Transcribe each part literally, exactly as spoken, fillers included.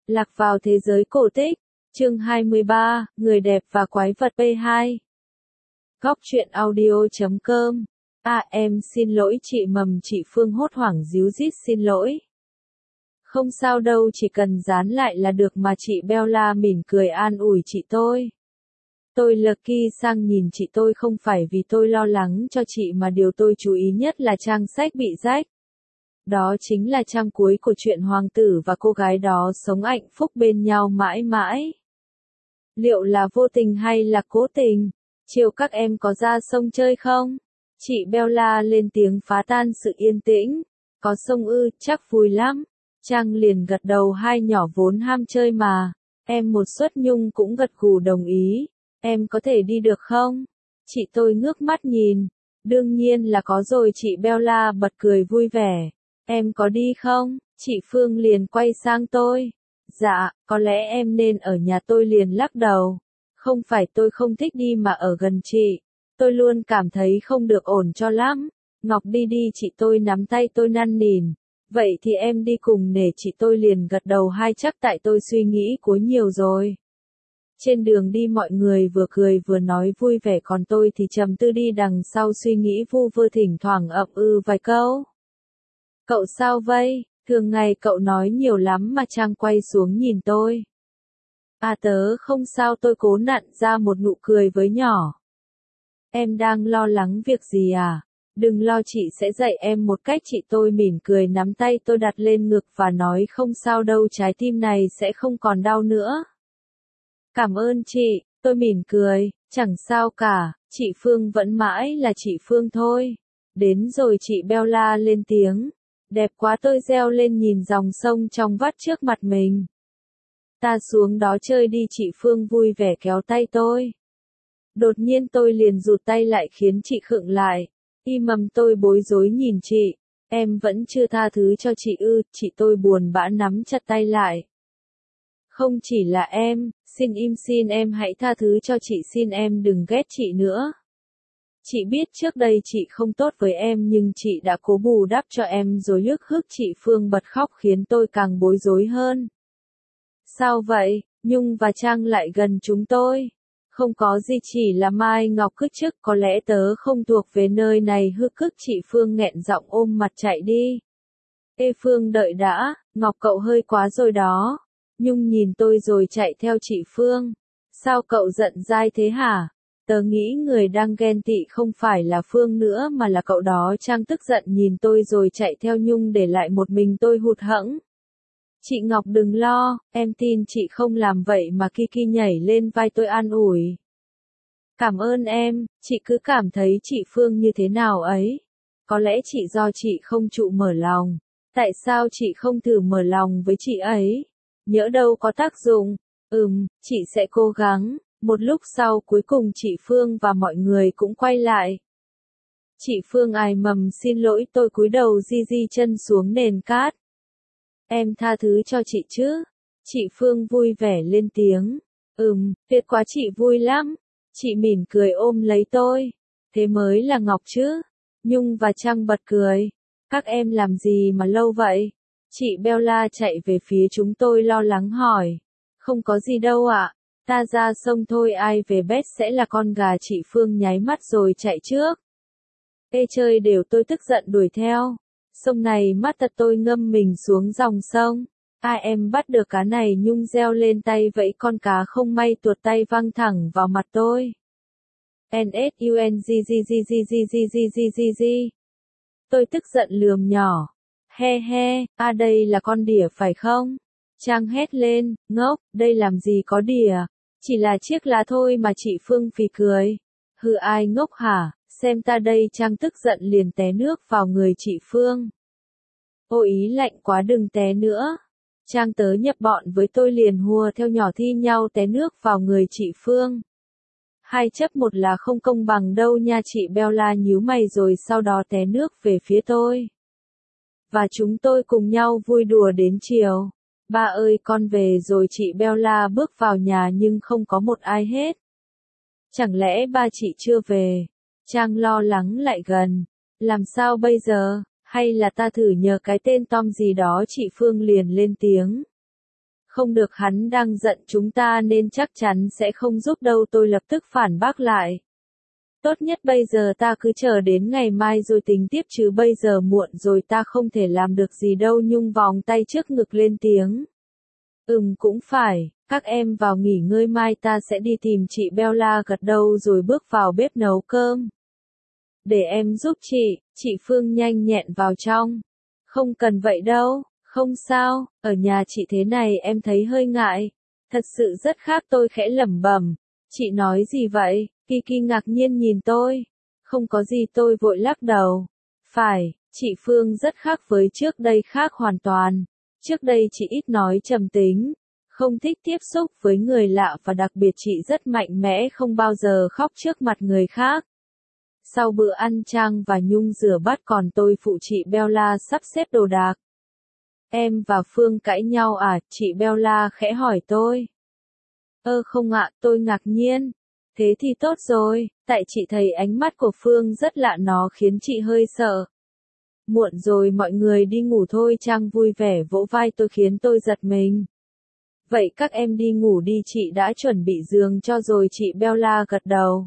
Lạc vào thế giới cổ tích. Chương hai mươi ba, Người đẹp và quái vật pê hai. Góc truyện audio chấm com. À em xin lỗi chị Mầm, chị Phương hốt hoảng díu dít xin lỗi. Không sao đâu, chỉ cần dán lại là được mà, chị Bella mỉm cười an ủi chị tôi. Tôi Lucky sang nhìn chị tôi, không phải vì tôi lo lắng cho chị mà điều tôi chú ý nhất là trang sách bị rách. Đó chính là trang cuối của truyện hoàng tử và cô gái đó sống hạnh phúc bên nhau mãi mãi. Liệu là vô tình hay là cố tình? Chiều các em có ra sông chơi không? Chị Bella lên tiếng phá tan sự yên tĩnh. Có sông ư, chắc vui lắm. Trang liền gật đầu, hai nhỏ vốn ham chơi mà. Em một suất nhung cũng gật gù đồng ý. Em có thể đi được không? Chị tôi ngước mắt nhìn. Đương nhiên là có rồi, chị Bella bật cười vui vẻ. Em có đi không? Chị Phương liền quay sang tôi. Dạ, có lẽ em nên ở nhà, tôi liền lắc đầu. Không phải tôi không thích đi mà ở gần chị. Tôi luôn cảm thấy không được ổn cho lắm. Ngọc đi đi, chị tôi nắm tay tôi năn nỉ. Vậy thì em đi cùng nè, chị tôi liền gật đầu hai chắc tại tôi suy nghĩ quá nhiều rồi. Trên đường đi mọi người vừa cười vừa nói vui vẻ, còn tôi thì trầm tư đi đằng sau suy nghĩ vu vơ, thỉnh thoảng ậm ừ vài câu. Cậu sao vậy? Thường ngày cậu nói nhiều lắm mà. Trang quay xuống nhìn tôi. À tớ không sao, tôi cố nặn ra một nụ cười với nhỏ. Em đang lo lắng việc gì à? Đừng lo, chị sẽ dạy em một cách. Chị tôi mỉm cười nắm tay tôi đặt lên ngực và nói không sao đâu, trái tim này sẽ không còn đau nữa. Cảm ơn chị, tôi mỉm cười, chẳng sao cả, chị Phương vẫn mãi là chị Phương thôi. Đến rồi, chị Bella lên tiếng. Đẹp quá, tôi reo lên nhìn dòng sông trong vắt trước mặt mình. Ta xuống đó chơi đi, chị Phương vui vẻ kéo tay tôi. Đột nhiên tôi liền rụt tay lại khiến chị khựng lại. Y Mầm, tôi bối rối nhìn chị. Em vẫn chưa tha thứ cho chị ư? Chị tôi buồn bã nắm chặt tay lại. Không chỉ là em, xin im xin em hãy tha thứ cho chị, xin em đừng ghét chị nữa. Chị biết trước đây chị không tốt với em nhưng chị đã cố bù đắp cho em rồi. Hức hức, chị Phương bật khóc khiến tôi càng bối rối hơn. Sao vậy? Nhung và Trang lại gần chúng tôi. Không có gì, chỉ là Mai Ngọc cứ trước, có lẽ tớ không thuộc về nơi này. Hức hức, chị Phương nghẹn giọng ôm mặt chạy đi. Ê Phương, đợi đã, Ngọc cậu hơi quá rồi đó. Nhung nhìn tôi rồi chạy theo chị Phương. Sao cậu giận dai thế hả? Tớ nghĩ người đang ghen tị không phải là Phương nữa mà là cậu đó. Trang tức giận nhìn tôi rồi chạy theo Nhung, để lại một mình tôi hụt hẫng. Chị Ngọc đừng lo, em tin chị không làm vậy mà. Kiki nhảy lên vai tôi an ủi. Cảm ơn em, chị cứ cảm thấy chị Phương như thế nào ấy. Có lẽ chị do chị không chịu mở lòng. Tại sao chị không thử mở lòng với chị ấy? Nhỡ đâu có tác dụng. Ừm, chị sẽ cố gắng. Một lúc sau cuối cùng chị Phương và mọi người cũng quay lại. Chị Phương ài Mầm xin lỗi, tôi cúi đầu di di chân xuống nền cát. Em tha thứ cho chị chứ? Chị Phương vui vẻ lên tiếng. Ừm, tuyệt quá, chị vui lắm. Chị mỉm cười ôm lấy tôi. Thế mới là Ngọc chứ? Nhung và Trang bật cười. Các em làm gì mà lâu vậy? Chị Bella chạy về phía chúng tôi lo lắng hỏi. Không có gì đâu ạ. Ta ra sông thôi, ai về bét sẽ là con gà. Chị Phương nháy mắt rồi chạy trước. Ê chơi đều, tôi tức giận đuổi theo. Sông này mắt tật, tôi ngâm mình xuống dòng sông. Ai em bắt được cá này? Nhung reo lên, tay vẫy con cá không may tuột tay văng thẳng vào mặt tôi. N S U N G G G G G G G G G G. Tôi tức giận lườm nhỏ. He he, à đây là con đỉa phải không? Trang hét lên, ngốc, đây làm gì có đỉa, chỉ là chiếc lá thôi mà. Chị Phương phì cười. Hừ, ai ngốc hả, xem ta đây. Trang tức giận liền té nước vào người chị Phương. Ô ý lạnh quá, đừng té nữa. Trang tớ nhập bọn với tôi liền hùa theo nhỏ thi nhau té nước vào người chị Phương. Hai chấp một là không công bằng đâu nha. Chị Bella nhíu mày rồi sau đó té nước về phía tôi. Và chúng tôi cùng nhau vui đùa đến chiều. Ba ơi con về rồi. Chị Bella bước vào nhà nhưng không có một ai hết. Chẳng lẽ ba chị chưa về? Trang lo lắng lại gần. Làm sao bây giờ? Hay là ta thử nhờ cái tên Tom gì đó? Chị Phương liền lên tiếng. Không được, hắn đang giận chúng ta nên chắc chắn sẽ không giúp đâu, tôi lập tức phản bác lại. Tốt nhất bây giờ ta cứ chờ đến ngày mai rồi tính tiếp chứ bây giờ muộn rồi, ta không thể làm được gì đâu. Nhung vòng tay trước ngực lên tiếng. Ừm, cũng phải, các em vào nghỉ ngơi, mai ta sẽ đi tìm chị Bella, gật đầu rồi bước vào bếp nấu cơm. Để em giúp chị, chị Phương nhanh nhẹn vào trong. Không cần vậy đâu, không sao, ở nhà chị thế này em thấy hơi ngại. Thật sự rất khác, tôi khẽ lẩm bẩm. Chị nói gì vậy? Kiki ngạc nhiên nhìn tôi. Không có gì, tôi vội lắc đầu. Phải, chị Phương rất khác với trước đây, khác hoàn toàn. Trước đây chị ít nói, trầm tính, không thích tiếp xúc với người lạ và đặc biệt chị rất mạnh mẽ, không bao giờ khóc trước mặt người khác. Sau bữa ăn, Trang và Nhung rửa bát còn tôi phụ chị Bella sắp xếp đồ đạc. Em và Phương cãi nhau à? Chị Bella khẽ hỏi tôi. Ơ không ạ, tôi ngạc nhiên. Thế thì tốt rồi, tại chị thấy ánh mắt của Phương rất lạ, nó khiến chị hơi sợ. Muộn rồi, mọi người đi ngủ thôi. Trang vui vẻ vỗ vai tôi khiến tôi giật mình. Vậy các em đi ngủ đi, chị đã chuẩn bị giường cho rồi. Chị Bella gật đầu.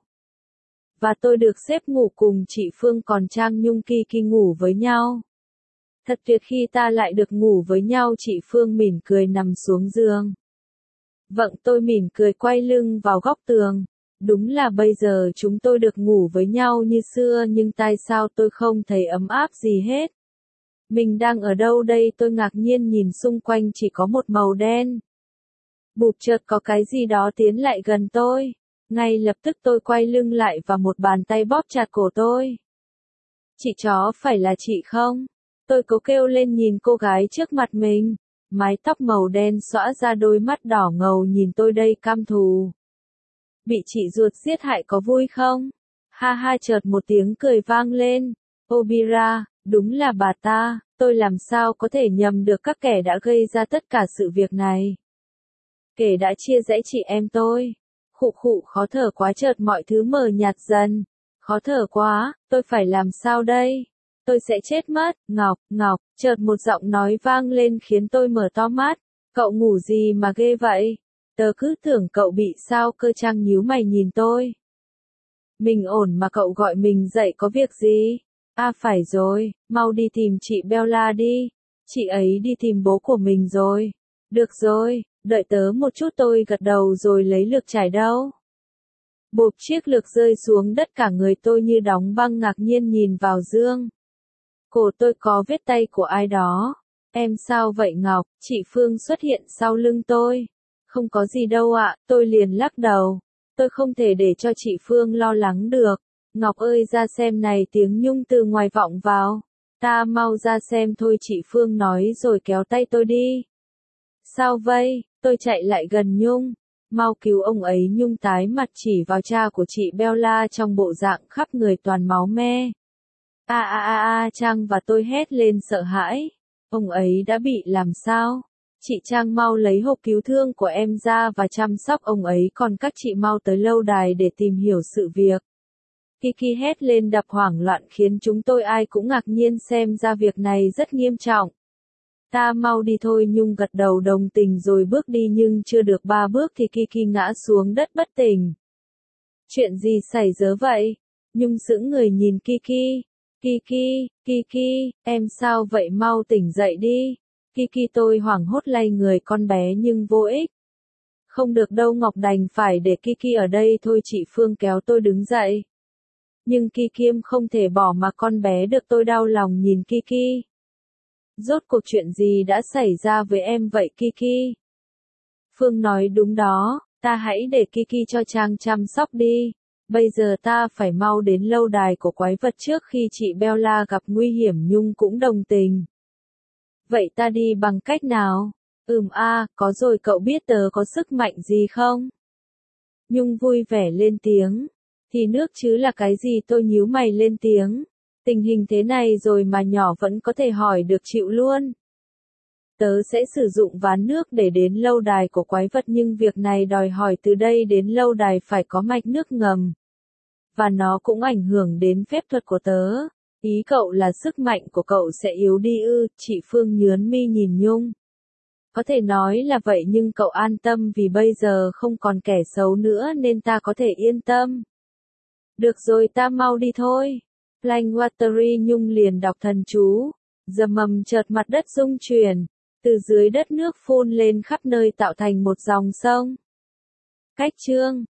Và tôi được xếp ngủ cùng chị Phương, còn Trang, Nhung, Kiki ngủ với nhau. Thật tuyệt khi ta lại được ngủ với nhau. Chị Phương mỉm cười nằm xuống giường. Vâng, tôi mỉm cười quay lưng vào góc tường. Đúng là bây giờ chúng tôi được ngủ với nhau như xưa, nhưng tại sao tôi không thấy ấm áp gì hết? Mình đang ở đâu đây? Tôi ngạc nhiên nhìn xung quanh, chỉ có một màu đen. Bụp, chợt có cái gì đó tiến lại gần tôi. Ngay lập tức tôi quay lưng lại và một bàn tay bóp chặt cổ tôi. Chị chó, phải là chị không? Tôi cố kêu lên nhìn cô gái trước mặt mình. Mái tóc màu đen xõa ra, đôi mắt đỏ ngầu nhìn tôi đầy căm thù. Bị chị ruột giết hại có vui không? Ha ha, chợt một tiếng cười vang lên. Obira, đúng là bà ta, tôi làm sao có thể nhầm được các kẻ đã gây ra tất cả sự việc này. Kẻ đã chia rẽ chị em tôi. Khụ khụ, khó thở quá, chợt mọi thứ mờ nhạt dần. Khó thở quá, tôi phải làm sao đây? Tôi sẽ chết mất. Ngọc, Ngọc, chợt một giọng nói vang lên khiến tôi mở to mắt. Cậu ngủ gì mà ghê vậy? Tớ cứ tưởng cậu bị sao cơ. Trang nhíu mày nhìn tôi. Mình ổn mà, cậu gọi mình dậy có việc gì? À phải rồi, mau đi tìm chị Bella đi. Chị ấy đi tìm bố của mình rồi. Được rồi, đợi tớ một chút, tôi gật đầu rồi lấy lược chải đâu. Bộp, chiếc lược rơi xuống đất, cả người tôi như đóng băng, ngạc nhiên nhìn vào gương. Cổ tôi có vết tay của ai đó. Em sao vậy Ngọc? Chị Phương xuất hiện sau lưng tôi. Không có gì đâu ạ, tôi liền lắc đầu. Tôi không thể để cho chị Phương lo lắng được. Ngọc ơi, ra xem này, tiếng Nhung từ ngoài vọng vào. Ta mau ra xem thôi, chị Phương nói rồi kéo tay tôi đi. Sao vậy? Tôi chạy lại gần Nhung. Mau cứu ông ấy. Nhung tái mặt chỉ vào cha của chị Bella trong bộ dạng khắp người toàn máu me. A a a a, Trang và tôi hét lên sợ hãi. Ông ấy đã bị làm sao? Chị Trang mau lấy hộp cứu thương của em ra và chăm sóc ông ấy, còn các chị mau tới lâu đài để tìm hiểu sự việc. Kiki hét lên đập hoảng loạn khiến chúng tôi ai cũng ngạc nhiên, xem ra việc này rất nghiêm trọng. Ta mau đi thôi. Nhung gật đầu đồng tình rồi bước đi, nhưng chưa được ba bước thì Kiki ngã xuống đất bất tỉnh. Chuyện gì xảy ra vậy? Nhung sững người nhìn Kiki. Kiki, Kiki, em sao vậy, mau tỉnh dậy đi. Kiki, tôi hoảng hốt lay người con bé nhưng vô ích. Không được đâu Ngọc, đành phải để Kiki ở đây thôi. Chị Phương kéo tôi đứng dậy. Nhưng Kiki không thể bỏ mà con bé được. Tôi đau lòng nhìn Kiki. Rốt cuộc chuyện gì đã xảy ra với em vậy Kiki? Phương nói đúng đó, ta hãy để Kiki cho Trang chăm sóc đi. Bây giờ ta phải mau đến lâu đài của quái vật trước khi chị Bella gặp nguy hiểm. Nhung cũng đồng tình. Vậy ta đi bằng cách nào? Ừm a, có rồi, cậu biết tớ có sức mạnh gì không? Nhung vui vẻ lên tiếng. Thì nước chứ là cái gì? Tôi nhíu mày lên tiếng. Tình hình thế này rồi mà nhỏ vẫn có thể hỏi được, chịu luôn. Tớ sẽ sử dụng ván nước để đến lâu đài của quái vật, nhưng việc này đòi hỏi từ đây đến lâu đài phải có mạch nước ngầm. Và nó cũng ảnh hưởng đến phép thuật của tớ. Ý cậu là sức mạnh của cậu sẽ yếu đi ư? Chị Phương nhướng mi nhìn Nhung. Có thể nói là vậy nhưng cậu an tâm vì bây giờ không còn kẻ xấu nữa nên ta có thể yên tâm. Được rồi ta mau đi thôi. Langwatery Nhung liền đọc thần chú. Dầm mầm chợt mặt đất rung chuyển. Từ dưới đất nước phun lên khắp nơi tạo thành một dòng sông. Cách chương